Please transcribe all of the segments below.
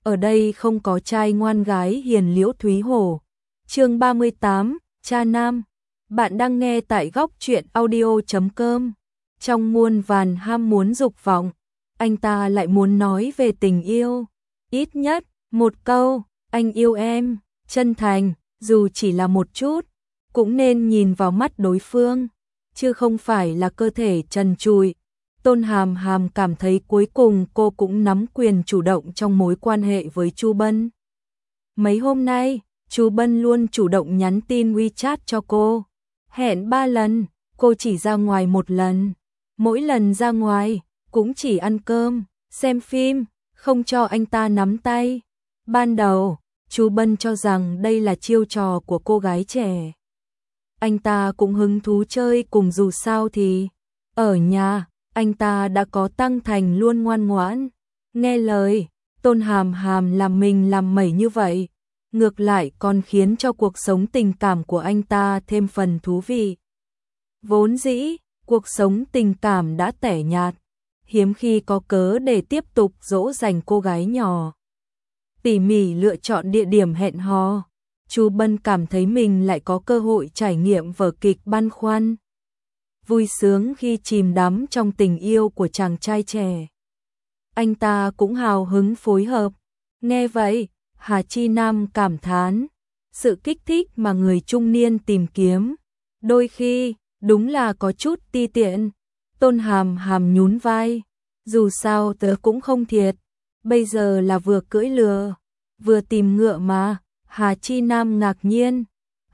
ở đây không có trai ngoan gái hiền Liễu Thúy Hổ. Chương 38, Cha Nam. Bạn đang nghe tại góc truyện audio.com. Trong muôn vàn ham muốn dục vọng, anh ta lại muốn nói về tình yêu. Ít nhất, một câu, anh yêu em, chân thành, dù chỉ là một chút, cũng nên nhìn vào mắt đối phương, chứ không phải là cơ thể trần trụi. Tôn Hàm Hàm cảm thấy cuối cùng cô cũng nắm quyền chủ động trong mối quan hệ với Chu Bân. Mấy hôm nay, Chu Bân luôn chủ động nhắn tin WeChat cho cô. Hẹn 3 lần, cô chỉ ra ngoài 1 lần. Mỗi lần ra ngoài, cũng chỉ ăn cơm, xem phim, không cho anh ta nắm tay. Ban đầu, Chu Bân cho rằng đây là chiêu trò của cô gái trẻ. Anh ta cũng hứng thú chơi cùng, dù sao thì ở nhà, anh ta đã có Tăng Thành luôn ngoan ngoãn, nghe lời. Tôn Hàm Hàm làm mình làm mẩy như vậy, ngược lại còn khiến cho cuộc sống tình cảm của anh ta thêm phần thú vị. Vốn dĩ, cuộc sống tình cảm đã tẻ nhạt, hiếm khi có cớ để tiếp tục dỗ dành cô gái nhỏ. Tỉ mỉ lựa chọn địa điểm hẹn hò, Chu Bân cảm thấy mình lại có cơ hội trải nghiệm vở kịch băn khoăn. Vui sướng khi chìm đắm trong tình yêu của chàng trai trẻ. Anh ta cũng hào hứng phối hợp. Nghe vậy, Hà Chi Nam cảm thán, sự kích thích mà người trung niên tìm kiếm, đôi khi đúng là có chút ti tiện. Tôn Hàm Hàm nhún vai, dù sao tớ cũng không thiệt, bây giờ là vừa cưỡi lừa, vừa tìm ngựa mà. Hà Chi Nam ngạc nhiên,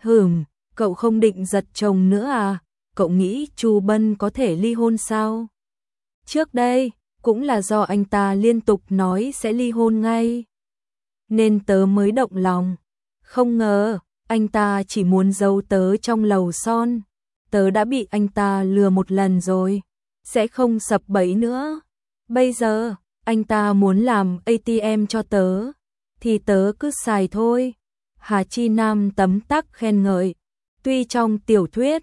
cậu không định giật chồng nữa à? Cậu nghĩ Chu Bân có thể ly hôn sao? Trước đây, cũng là do anh ta liên tục nói sẽ ly hôn ngay, nên tớ mới động lòng. Không ngờ, anh ta chỉ muốn giấu tớ trong lầu son. Tớ đã bị anh ta lừa 1 lần rồi, sẽ không sập bẫy nữa. Bây giờ, anh ta muốn làm ATM cho tớ, thì tớ cứ xài thôi. Hà Chi Nam tấm tắc khen ngợi. Tuy trong tiểu thuyết,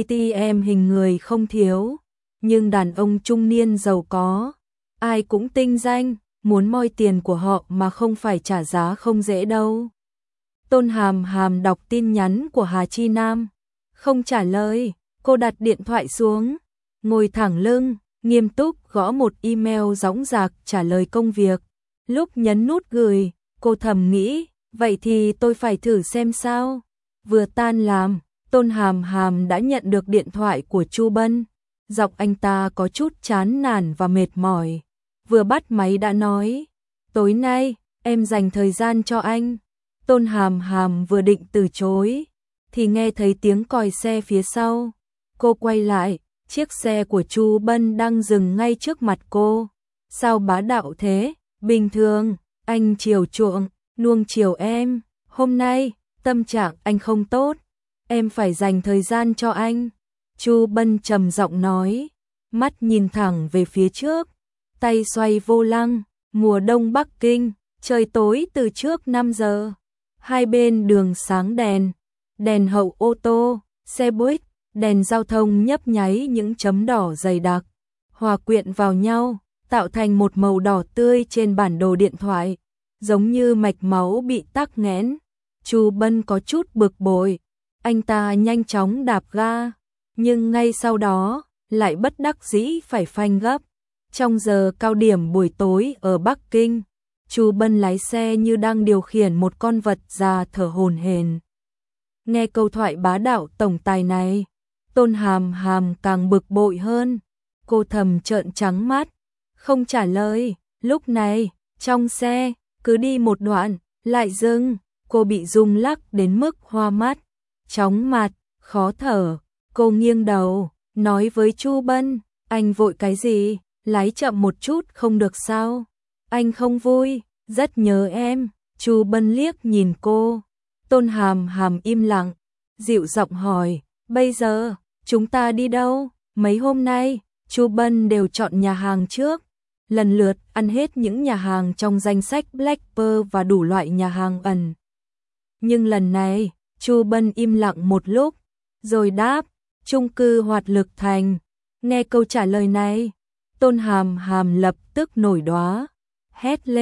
ATM hình người không thiếu, nhưng đàn ông trung niên giàu có, ai cũng tinh danh, muốn moi tiền của họ mà không phải trả giá không dễ đâu. Tôn Hàm Hàm đọc tin nhắn của Hà Chi Nam, không trả lời, cô đặt điện thoại xuống, ngồi thẳng lưng, nghiêm túc gõ một email dõng dạc trả lời công việc. Lúc nhấn nút gửi, cô thầm nghĩ, vậy thì tôi phải thử xem sao. Vừa tan làm, Tôn Hàm Hàm đã nhận được điện thoại của Chu Bân. Giọng anh ta có chút chán nản và mệt mỏi. Vừa bắt máy đã nói, tối nay, em dành thời gian cho anh. Tôn Hàm Hàm vừa định từ chối, thì nghe thấy tiếng còi xe phía sau. Cô quay lại, chiếc xe của Chu Bân đang dừng ngay trước mặt cô. Sao bá đạo thế? Bình thường, anh chiều chuộng, nuông chiều em. Hôm nay, tâm trạng anh không tốt, em phải dành thời gian cho anh. Chu Bân trầm giọng nói, mắt nhìn thẳng về phía trước, tay xoay vô lăng. Mùa đông Bắc Kinh, trời tối từ trước 5 giờ. Hai bên đường sáng đèn, đèn hậu ô tô, xe buýt, đèn giao thông nhấp nháy những chấm đỏ dày đặc, hòa quyện vào nhau, tạo thành một màu đỏ tươi trên bản đồ điện thoại, giống như mạch máu bị tắc nghẽn. Chu Bân có chút bực bội, anh ta nhanh chóng đạp ga, nhưng ngay sau đó, lại bất đắc dĩ phải phanh gấp. Trong giờ cao điểm buổi tối ở Bắc Kinh, Chu Bân lái xe như đang điều khiển một con vật già thở hổn hển. Nghe câu thoại bá đạo tổng tài này, Tôn Hàm Hàm càng bực bội hơn. Cô thầm trợn trắng mắt, không trả lời. Lúc này, trong xe, cứ đi một đoạn, lại dừng. Cô bị rung lắc đến mức hoa mắt, chóng mặt, khó thở. Cô nghiêng đầu, nói với Chu Bân, anh vội cái gì, lái chậm một chút không được sao? Anh không vui, rất nhớ em. Chu Bân liếc nhìn cô. Tôn Hàm Hàm im lặng, dịu giọng hỏi, bây giờ, chúng ta đi đâu? Mấy hôm nay, Chu Bân đều chọn nhà hàng trước, lần lượt ăn hết những nhà hàng trong danh sách Black Pearl và đủ loại nhà hàng ẩn. Nhưng lần này, Chu Bân im lặng một lúc, rồi đáp, chung cư Hoạt Lực Thành. Nghe câu trả lời này, Tôn Hàm Hàm lập tức nổi đoá, hét lên,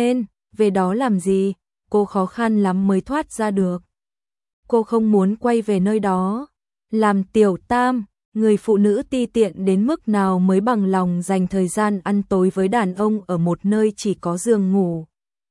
về đó làm gì? Cô khó khăn lắm mới thoát ra được. Cô không muốn quay về nơi đó. Làm tiểu tam, người phụ nữ ti tiện đến mức nào mới bằng lòng dành thời gian ăn tối với đàn ông ở một nơi chỉ có giường ngủ.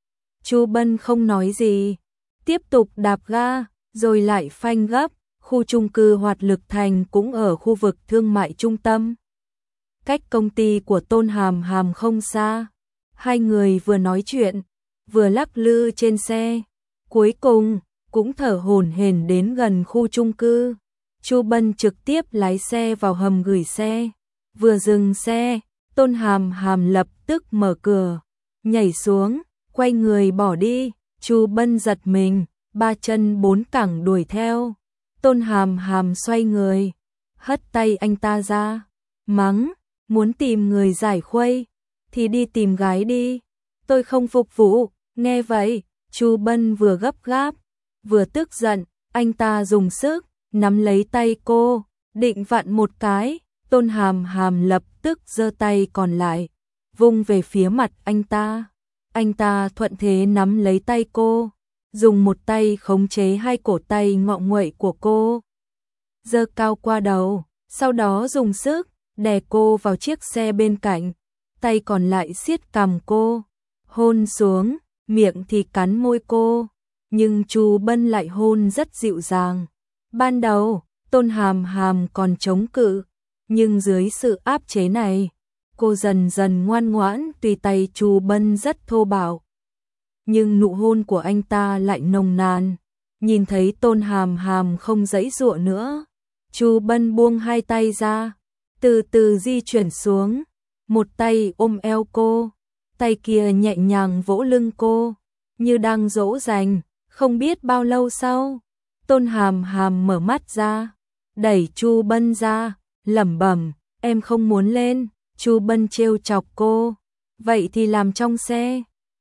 Chu Bân không nói gì, tiếp tục đạp ga, rồi lại phanh gấp. Khu chung cư Hoạt Lực Thành cũng ở khu vực thương mại trung tâm. Cách công ty của Tôn Hàm Hàm không xa. Hai người vừa nói chuyện, vừa lắc lư trên xe. Cuối cùng, cũng thở hổn hển đến gần khu chung cư. Chu Bân trực tiếp lái xe vào hầm gửi xe. Vừa dừng xe, Tôn Hàm Hàm lập tức mở cửa, nhảy xuống, quay người bỏ đi. Chu Bân giật mình, ba chân bốn cẳng đuổi theo. Tôn Hàm Hàm xoay người, hất tay anh ta ra, mắng, muốn tìm người giải khuây, thì đi tìm gái đi, tôi không phục vụ. Nghe vậy, Chu Bân vừa gấp gáp, vừa tức giận, anh ta dùng sức, nắm lấy tay cô, định vặn một cái, Tôn Hàm Hàm lập tức giơ tay còn lại, vung về phía mặt anh ta. Anh ta thuận thế nắm lấy tay cô, dùng một tay khống chế hai cổ tay ngọ nguậy của cô, giơ cao qua đầu, sau đó dùng sức đè cô vào chiếc xe bên cạnh, tay còn lại siết cằm cô, hôn xuống, miệng thì cắn môi cô, nhưng Chu Bân lại hôn rất dịu dàng. Ban đầu, Tôn Hàm Hàm còn chống cự, nhưng dưới sự áp chế này, cô dần dần ngoan ngoãn, tùy tay Chu Bân rất thô bạo. Nhưng nụ hôn của anh ta lại nồng nàn. Nhìn thấy Tôn Hàm Hàm không giãy giụa nữa, Chu Bân buông hai tay ra, từ từ di chuyển xuống, một tay ôm eo cô, tay kia nhẹ nhàng vỗ lưng cô, như đang dỗ dành. Không biết bao lâu sau, Tôn Hàm Hàm mở mắt ra, đẩy Chu Bân ra, lẩm bẩm, em không muốn lên. Chu Bân trêu chọc cô, vậy thì làm trong xe.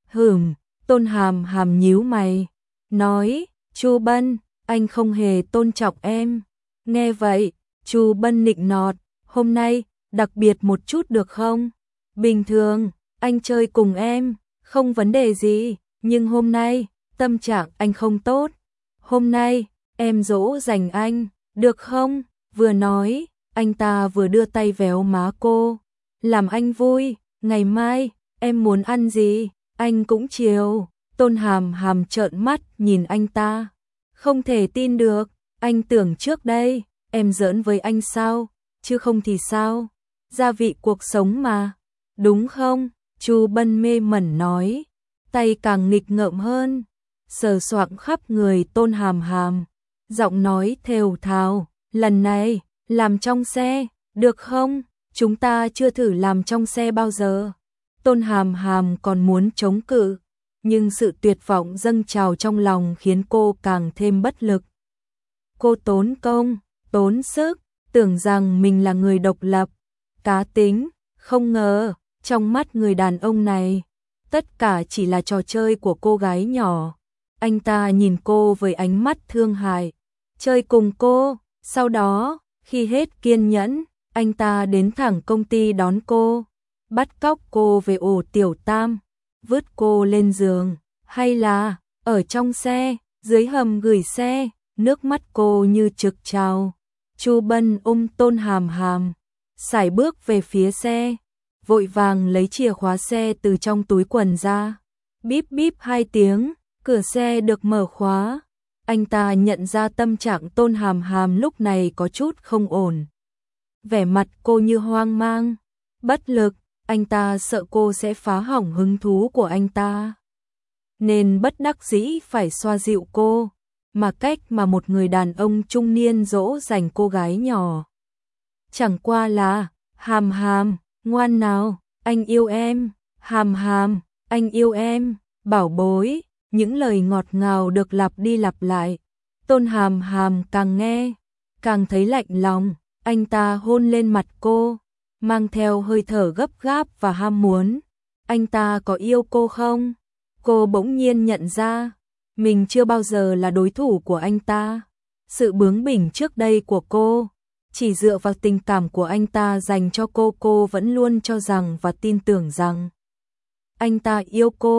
Tôn Hàm Hàm nhíu mày, nói, Chu Bân, anh không hề tôn trọng em. Nghe vậy, Chu Bân nịnh nọt, hôm nay, đặc biệt một chút được không? Bình thường, anh chơi cùng em, không vấn đề gì, nhưng hôm nay, tâm trạng anh không tốt. Hôm nay, em dỗ dành anh, được không? Vừa nói, anh ta vừa đưa tay véo má cô, làm anh vui, ngày mai, em muốn ăn gì, anh cũng chiều. Tôn Hàm Hàm trợn mắt nhìn anh ta, không thể tin được, anh tưởng trước đây, em giỡn với anh sao, chứ không thì sao, gia vị cuộc sống mà, đúng không? Chu Bân mê mẩn nói, tay càng nghịch ngợm hơn, sờ soạng khắp người Tôn Hàm Hàm, giọng nói thều thào, lần này, làm trong xe, được không? Chúng ta chưa thử làm trong xe bao giờ. Tôn Hàm Hàm còn muốn chống cự, nhưng sự tuyệt vọng dâng trào trong lòng khiến cô càng thêm bất lực. Cô tốn công, tốn sức, tưởng rằng mình là người độc lập, cá tính, không ngờ, trong mắt người đàn ông này, tất cả chỉ là trò chơi của cô gái nhỏ. Anh ta nhìn cô với ánh mắt thương hại, chơi cùng cô, sau đó, khi hết kiên nhẫn, anh ta đến thẳng công ty đón cô, bắt cóc cô về ổ tiểu tam, vứt cô lên giường, hay là ở trong xe, dưới hầm gửi xe, nước mắt cô như trực trào. Chu Bân ôm Tôn Hàm Hàm, sải bước về phía xe, vội vàng lấy chìa khóa xe từ trong túi quần ra, bíp bíp hai tiếng, cửa xe được mở khóa. Anh ta nhận ra tâm trạng Tôn Hàm Hàm lúc này có chút không ổn. Vẻ mặt cô như hoang mang, bất lực, anh ta sợ cô sẽ phá hỏng hứng thú của anh ta. Nên bất đắc dĩ phải xoa dịu cô, mà cách mà một người đàn ông trung niên dỗ dành cô gái nhỏ. Chẳng qua là, Hàm Hàm, ngoan nào, anh yêu em, Hàm Hàm, anh yêu em, bảo bối, những lời ngọt ngào được lặp đi lặp lại. Tôn Hàm Hàm càng nghe, càng thấy lạnh lòng, anh ta hôn lên mặt cô, mang theo hơi thở gấp gáp và ham muốn. Anh ta có yêu cô không? Cô bỗng nhiên nhận ra, mình chưa bao giờ là đối thủ của anh ta. Sự bướng bỉnh trước đây của cô, chỉ dựa vào tình cảm của anh ta dành cho cô vẫn luôn cho rằng và tin tưởng rằng anh ta yêu cô,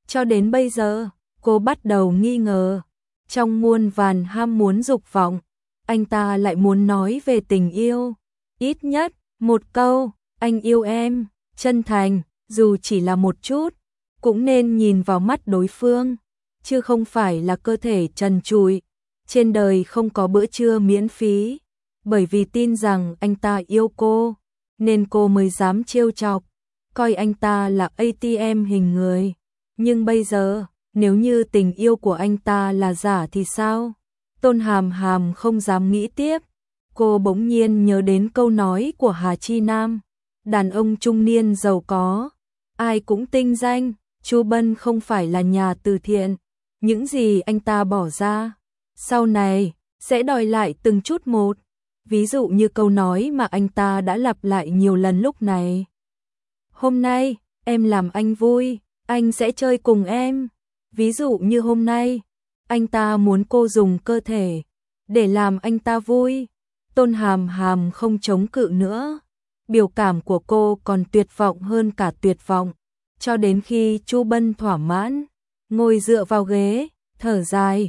Cho đến bây giờ, cô bắt đầu nghi ngờ. Trong muôn vàn ham muốn dục vọng, anh ta lại muốn nói về tình yêu. Ít nhất, một câu, anh yêu em, chân thành, dù chỉ là một chút, cũng nên nhìn vào mắt đối phương, chứ không phải là cơ thể trần trụi. Trên đời không có bữa trưa miễn phí, bởi vì tin rằng anh ta yêu cô, nên cô mới dám trêu chọc, coi anh ta là ATM hình người. Nhưng bây giờ, nếu như tình yêu của anh ta là giả thì sao? Tôn Hàm Hàm không dám nghĩ tiếp. Cô bỗng nhiên nhớ đến câu nói của Hà Chi Nam. Đàn ông trung niên giàu có, ai cũng tinh danh, Chu Bân không phải là nhà từ thiện. Những gì anh ta bỏ ra, sau này, sẽ đòi lại từng chút một. Ví dụ như câu nói mà anh ta đã lặp lại nhiều lần lúc này. Hôm nay, em làm anh vui, anh sẽ chơi cùng em. Ví dụ như hôm nay, anh ta muốn cô dùng cơ thể để làm anh ta vui. Tôn Hàm Hàm không chống cự nữa. Biểu cảm của cô còn tuyệt vọng hơn cả tuyệt vọng. Cho đến khi Chu Bân thỏa mãn, ngồi dựa vào ghế, thở dài,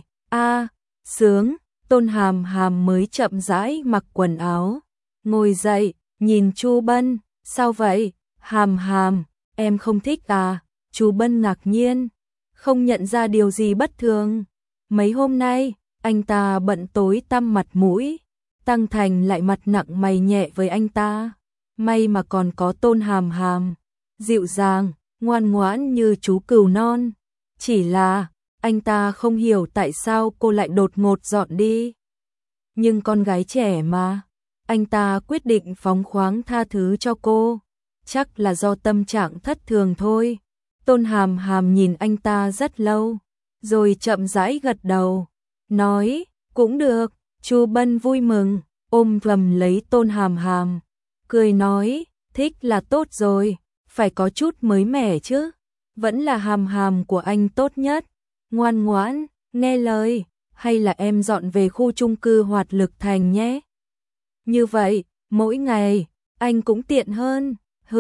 sướng. Tôn Hàm Hàm mới chậm rãi mặc quần áo, ngồi dậy, nhìn Chu Bân, sao vậy? Hàm Hàm, em không thích à? Chu Bân ngạc nhiên, không nhận ra điều gì bất thường. Mấy hôm nay, anh ta bận tối tăm mặt mũi, Tăng Thành lại mặt nặng mày nhẹ với anh ta. May mà còn có Tôn Hàm Hàm, dịu dàng, ngoan ngoãn như chú cừu non. Chỉ là, anh ta không hiểu tại sao cô lại đột ngột dọn đi. Nhưng con gái trẻ mà, anh ta quyết định phóng khoáng tha thứ cho cô. Chắc là do tâm trạng thất thường thôi. Tôn Hàm Hàm nhìn anh ta rất lâu, rồi chậm rãi gật đầu, nói, cũng được. Chu Bân vui mừng, ôm vầm lấy Tôn Hàm Hàm, cười nói, thích là tốt rồi, phải có chút mới mẻ chứ. Vẫn là Hàm Hàm của anh tốt nhất, ngoan ngoãn, nghe lời, hay là em dọn về khu chung cư Hoạt Lực Thành nhé. Như vậy, mỗi ngày, anh cũng tiện hơn.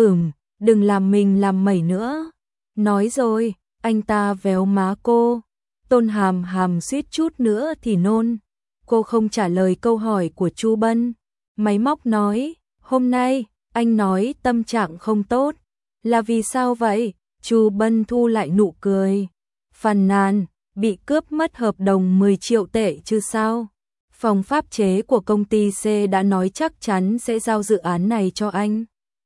Đừng làm mình làm mẩy nữa. Nói rồi, anh ta véo má cô. Tôn Hàm Hàm suýt chút nữa thì nôn. Cô không trả lời câu hỏi của Chu Bân. Máy móc nói, hôm nay, anh nói tâm trạng không tốt. Là vì sao vậy? Chu Bân thu lại nụ cười. Phàn nàn, bị cướp mất hợp đồng 10 triệu tệ chứ sao? Phòng pháp chế của công ty C đã nói chắc chắn sẽ giao dự án này cho anh.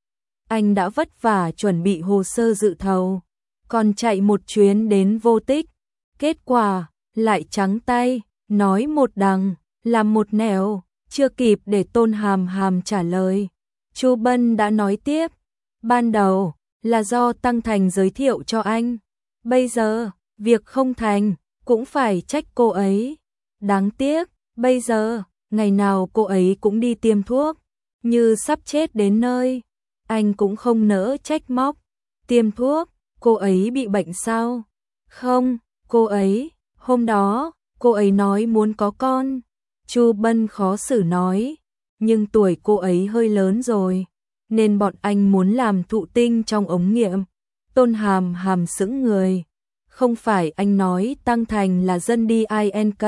Anh đã vất vả chuẩn bị hồ sơ dự thầu, còn chạy một chuyến đến Vô Tích. Kết quả, lại trắng tay, nói một đằng, làm một nẻo, chưa kịp để Tôn Hàm Hàm trả lời. Chu Bân đã nói tiếp, ban đầu là do Tăng Thành giới thiệu cho anh. Bây giờ, việc không thành, cũng phải trách cô ấy. Đáng tiếc, bây giờ, ngày nào cô ấy cũng đi tiêm thuốc, như sắp chết đến nơi. Anh cũng không nỡ trách móc. Tiêm thuốc, cô ấy bị bệnh sao? Không, cô ấy, hôm đó, cô ấy nói muốn có con. Chu Bân khó xử nói, nhưng tuổi cô ấy hơi lớn rồi, nên bọn anh muốn làm thụ tinh trong ống nghiệm. Tôn Hàm Hàm sững người. Không phải anh nói Tăng Thành là dân đi INK.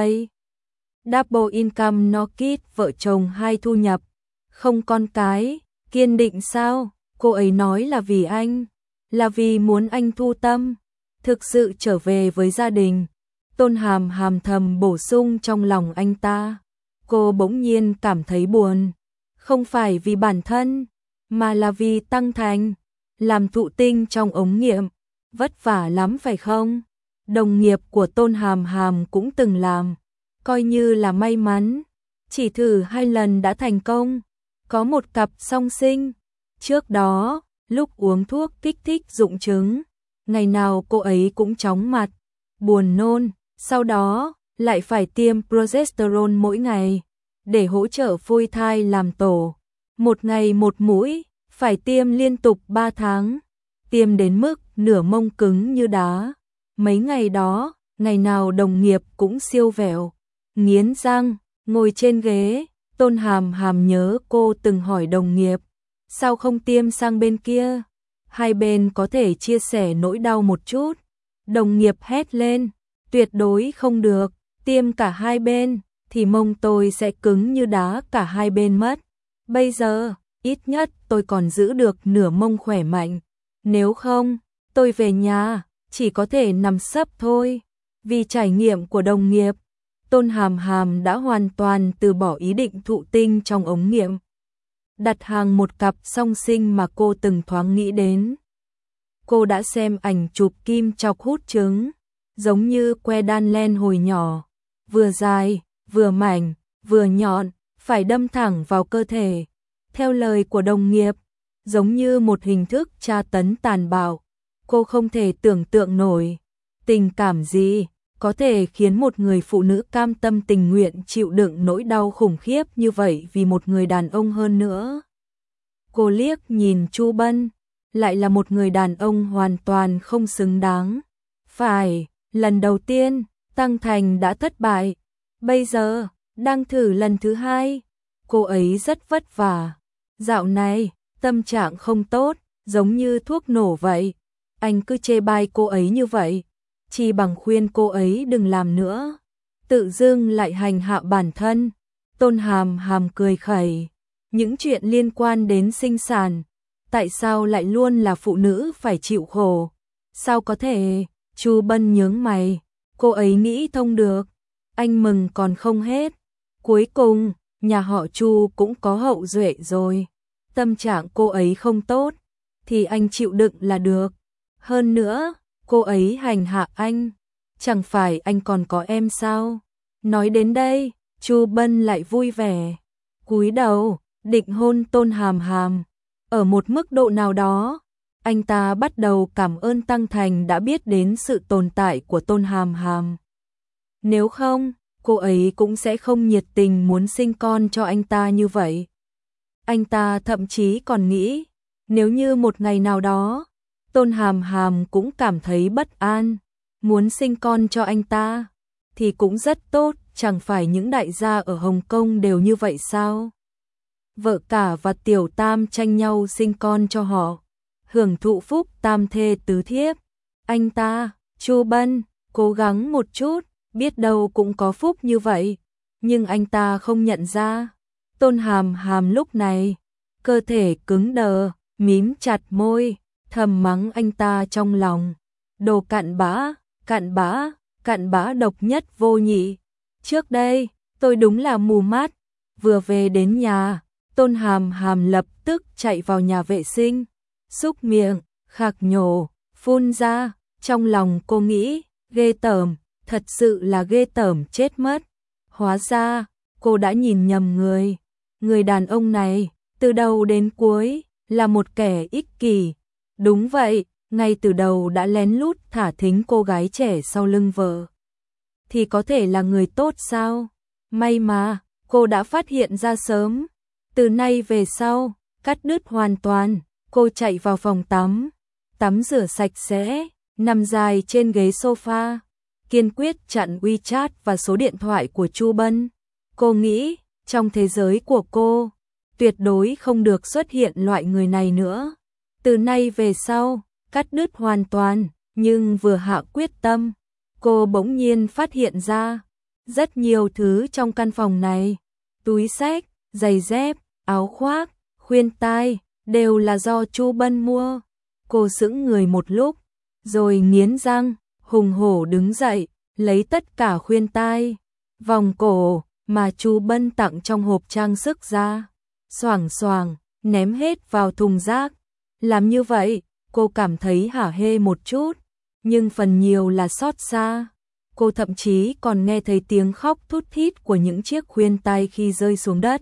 Double income no kid, vợ chồng hai thu nhập, không con cái, kiên định sao? Cô ấy nói là vì anh, là vì muốn anh thu tâm, thực sự trở về với gia đình. Tôn Hàm Hàm thầm bổ sung trong lòng anh ta. Cô bỗng nhiên cảm thấy buồn, không phải vì bản thân, mà là vì Tăng Thành. Làm thụ tinh trong ống nghiệm, vất vả lắm phải không? Đồng nghiệp của Tôn Hàm Hàm cũng từng làm, coi như là may mắn, chỉ thử 2 lần đã thành công, có một cặp song sinh. Trước đó, lúc uống thuốc kích thích dụng trứng, ngày nào cô ấy cũng chóng mặt, buồn nôn, sau đó lại phải tiêm progesterone mỗi ngày để hỗ trợ phôi thai làm tổ. Một ngày một mũi, phải tiêm liên tục 3 tháng, tiêm đến mức nửa mông cứng như đá. Mấy ngày đó, ngày nào đồng nghiệp cũng siêu vẹo, nghiến răng, ngồi trên ghế. Tôn Hàm Hàm nhớ cô từng hỏi đồng nghiệp, sao không tiêm sang bên kia? Hai bên có thể chia sẻ nỗi đau một chút. Đồng nghiệp hét lên, tuyệt đối không được, tiêm cả hai bên, thì mông tôi sẽ cứng như đá cả hai bên mất. Bây giờ, ít nhất tôi còn giữ được nửa mông khỏe mạnh. Nếu không, tôi về nhà, chỉ có thể nằm sấp thôi. Vì trải nghiệm của đồng nghiệp, Tôn Hàm Hàm đã hoàn toàn từ bỏ ý định thụ tinh trong ống nghiệm. Đặt hàng một cặp song sinh mà cô từng thoáng nghĩ đến. Cô đã xem ảnh chụp kim chọc hút trứng, giống như que đan len hồi nhỏ, vừa dài, vừa mảnh, vừa nhọn, phải đâm thẳng vào cơ thể. Theo lời của đồng nghiệp, giống như một hình thức tra tấn tàn bạo. Cô không thể tưởng tượng nổi tình cảm gì có thể khiến một người phụ nữ cam tâm tình nguyện chịu đựng nỗi đau khủng khiếp như vậy vì một người đàn ông hơn nữa. Cô liếc nhìn Chu Bân, lại là một người đàn ông hoàn toàn không xứng đáng. Phải, lần đầu tiên, Tăng Thành đã thất bại, bây giờ, đang thử lần thứ hai. Cô ấy rất vất vả. Dạo này, tâm trạng không tốt, giống như thuốc nổ vậy. Anh cứ chê bai cô ấy như vậy, chỉ bằng khuyên cô ấy đừng làm nữa. Tự dưng lại hành hạ bản thân. Tôn Hàm Hàm cười khẩy. Những chuyện liên quan đến sinh sản, tại sao lại luôn là phụ nữ phải chịu khổ? Sao có thể? Chu Bân nhướng mày. Cô ấy nghĩ thông được. Anh mừng còn không hết. Cuối cùng, nhà họ Chu cũng có hậu duệ rồi. Tâm trạng cô ấy không tốt, thì anh chịu đựng là được. Hơn nữa, cô ấy hành hạ anh, chẳng phải anh còn có em sao? Nói đến đây, Chu Bân lại vui vẻ, cúi đầu, định hôn Tôn Hàm Hàm. Ở một mức độ nào đó, anh ta bắt đầu cảm ơn Tăng Thành đã biết đến sự tồn tại của Tôn Hàm Hàm. Nếu không, cô ấy cũng sẽ không nhiệt tình muốn sinh con cho anh ta như vậy. Anh ta thậm chí còn nghĩ, nếu như một ngày nào đó, Tôn Hàm Hàm cũng cảm thấy bất an, muốn sinh con cho anh ta, thì cũng rất tốt, chẳng phải những đại gia ở Hồng Kông đều như vậy sao? Vợ cả và tiểu tam tranh nhau sinh con cho họ, hưởng thụ phúc tam thê tứ thiếp. Anh ta, Chu Bân, cố gắng một chút, biết đâu cũng có phúc như vậy, nhưng anh ta không nhận ra. Tôn Hàm Hàm lúc này, cơ thể cứng đờ, mím chặt môi, thầm mắng anh ta trong lòng. Đồ cặn bã, cặn bã, cặn bã độc nhất vô nhị. Trước đây, tôi đúng là mù mắt. Vừa về đến nhà, Tôn Hàm Hàm lập tức chạy vào nhà vệ sinh, xúc miệng, khạc nhổ, phun ra. Trong lòng cô nghĩ, ghê tởm, thật sự là ghê tởm chết mất. Hóa ra, cô đã nhìn nhầm người. Người đàn ông này, từ đầu đến cuối, là một kẻ ích kỷ. Đúng vậy, ngay từ đầu đã lén lút thả thính cô gái trẻ sau lưng vợ. Thì có thể là người tốt sao? May mà, cô đã phát hiện ra sớm. Từ nay về sau, cắt đứt hoàn toàn, cô chạy vào phòng tắm, tắm rửa sạch sẽ, nằm dài trên ghế sofa, kiên quyết chặn WeChat và số điện thoại của Chu Bân. Cô nghĩ, trong thế giới của cô, tuyệt đối không được xuất hiện loại người này nữa. Từ nay về sau, cắt đứt hoàn toàn, nhưng vừa hạ quyết tâm, cô bỗng nhiên phát hiện ra rất nhiều thứ trong căn phòng này, túi xách, giày dép, áo khoác, khuyên tai, đều là do Chu Bân mua. Cô sững người một lúc, rồi nghiến răng, hùng hổ đứng dậy, lấy tất cả khuyên tai, vòng cổ mà Chu Bân tặng trong hộp trang sức ra, xoảng xoảng, ném hết vào thùng rác. Làm như vậy, cô cảm thấy hả hê một chút, nhưng phần nhiều là xót xa. Cô thậm chí còn nghe thấy tiếng khóc thút thít của những chiếc khuyên tai khi rơi xuống đất.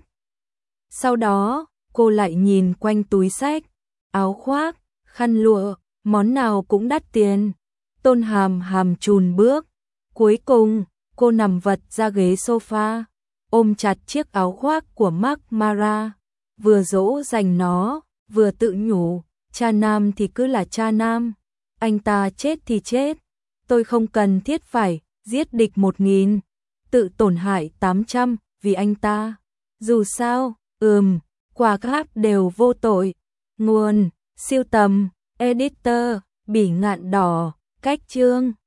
Sau đó, cô lại nhìn quanh túi xách, áo khoác, khăn lụa, món nào cũng đắt tiền. Tôn Hàm Hàm chùn bước. Cuối cùng, cô nằm vật ra ghế sofa, ôm chặt chiếc áo khoác của Marc Mara, vừa dỗ dành nó, vừa tự nhủ, cha nam thì cứ là cha nam, anh ta chết thì chết, tôi không cần thiết phải giết địch 1000, tự tổn hại 800 vì anh ta. Dù sao, quả khác đều vô tội. Nguồn, siêu tầm, editor, Bỉ Ngạn Đỏ, Cách chương